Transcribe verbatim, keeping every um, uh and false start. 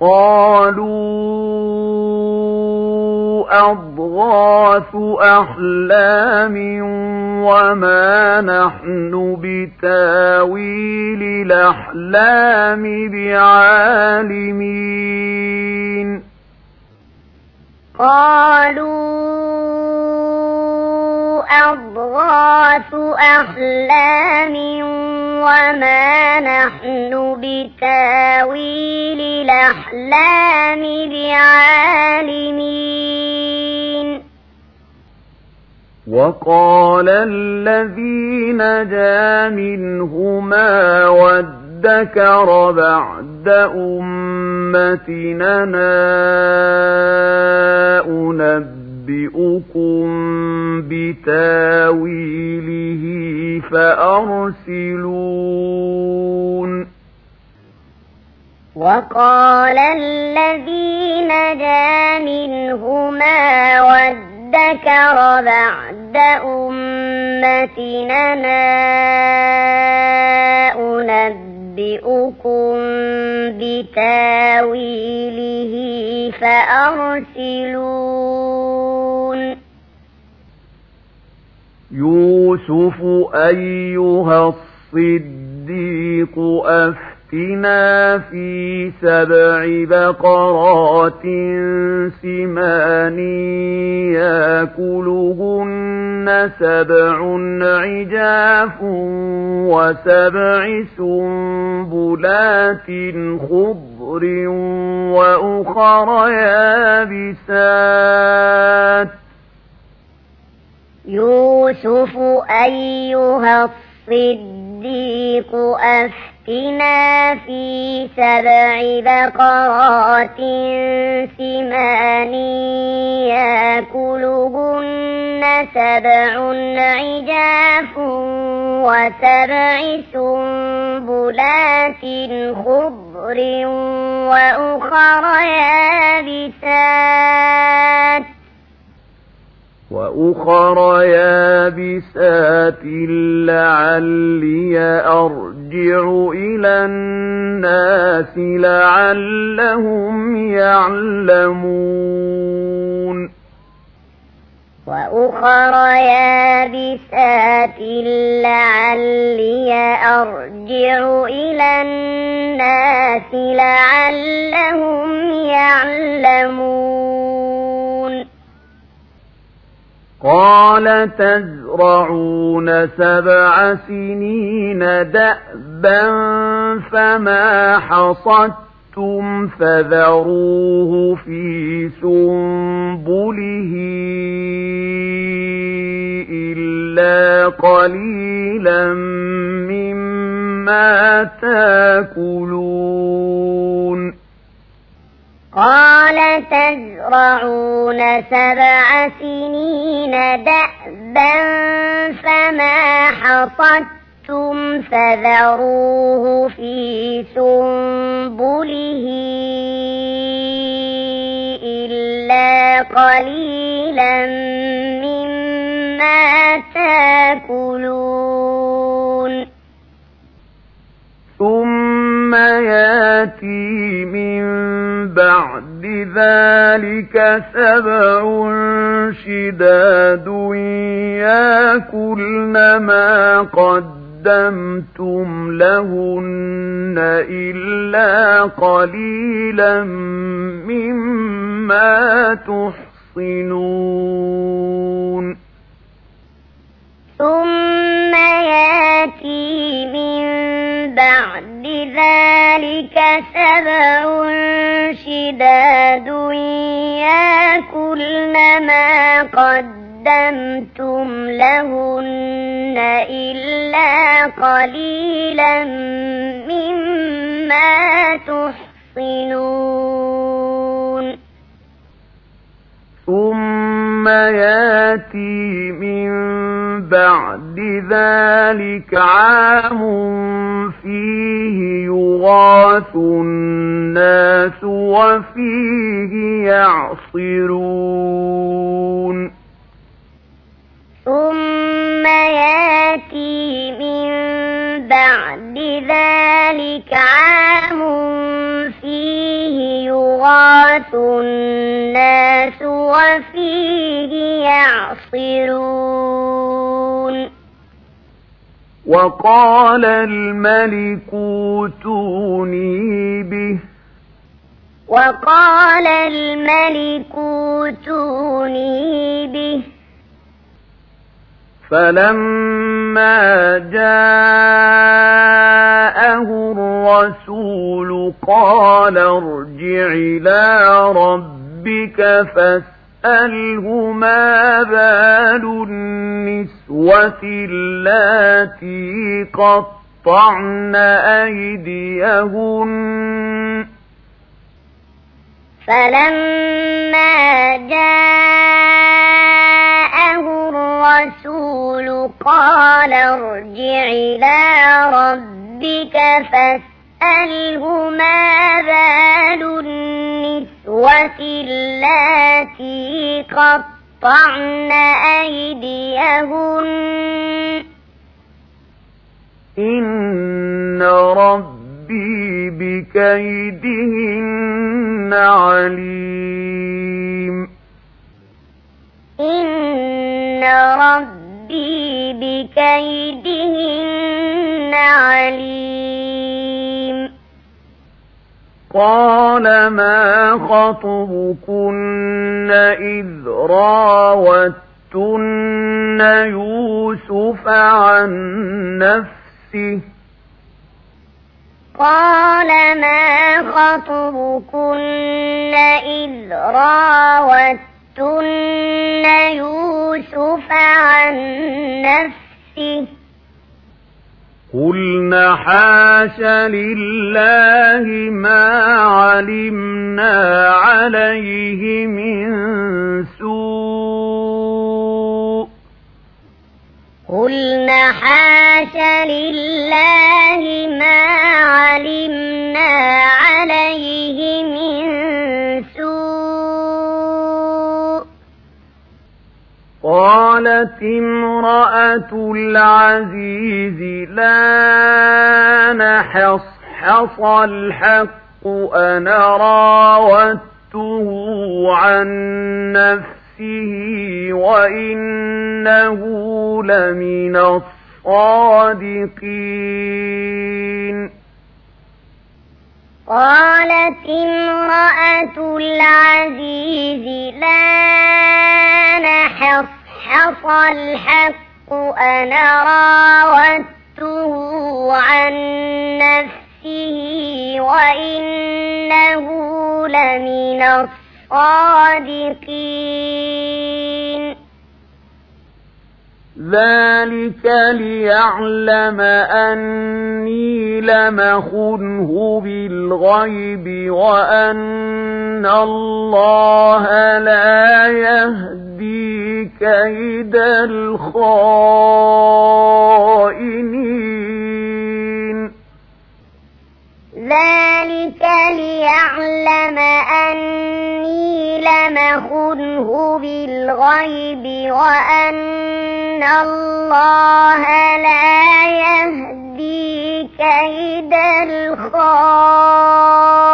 قالوا أضغاث أحلام وما نحن بتاويل الأحلام بعالمين قالوا أضغاث أحلام وما نحن بتاويل الأحلام بعالمين وقال الذي نجا منهما وادكر بعد أمتنا أنبئكم بتاويله فأرسلون وقال الذي نجا منهما وادكر بعد أمتنا أنبئكم بتاويله فأرسلون يوسف أيها الصديق أفتنا في سبع بقرات سمان يأكلهن سبع عجاف وسبع سنبلات خضر وأخر يابسات يوسف أيها الصديق أفتنا في سبع بقرات سمان يأكلهن سبع عجاف وسبع سنبلات خضر وأخر يابسات وأخر يابسات لعلي أرجع إلى الناس لعلهم يعلمون وأخر يابسات لعلي أرجع إلى الناس لعلهم يعلمون قال تزرعون سبع سنين دأبا فما حصدتم فذروه في سنبله إلا قليلا مما تاكلون قال تزرعون سبع سنين دأبا فما حصدتم فذروه في سنبله إلا قليلا مما تاكلون ثم ياتي من بعد ذلك سبع شداد يأكلن ما قدمتم لهن إلا قليلا مما تحصنون ثم ياتي من بعد ذلك سبع شداد يأكلن ما قدمتم لهن إلا قليلا مما تحصنون ثم ياتي من بعد ذلك عام فيه يغاث الناس وفيه يعصرون ثم ياتي من بعد ذلك عام فيه يغاث الناس وفيه يعصرون وقال الملك اوتوني به وقال الملك اوتوني به فلما جاءه الرسول قال ارجع إلى ربك فاسأله ما بال النسوة اللاتي قطعن أيديهن فلما جاءه الرسول قال ارجع إلى ربك فاسأله ما بال النسوة اللاتي قطعن أيديهن إن ربي بكيدهن عليم إن ربي بكيدهن عليم قال ما خطبكن إذ راوتن يوسف عن نفسه قال ما خطبكن إذ راوتن يوسف عن نفسه قلنا حاش لله ما علمنا عليه من سوء قلنا حاش لله ما علمنا عليه من سوء قالت امرأة العزيز لا نحصحص الحق أنا راودته عن نفسه وإنه لمن الصادقين قالت امرأة العزيز لا نحصحص الحق أنا راودته عن نفسه وإنه لمن الصادقين ذلك ليعلم أني لم أخنه بالغيب وأن الله لا يهدي كيد الخائنين ذلك ليعلم أني لم أخنه بالغيب وأن الله لا يهدي كيد الخائنين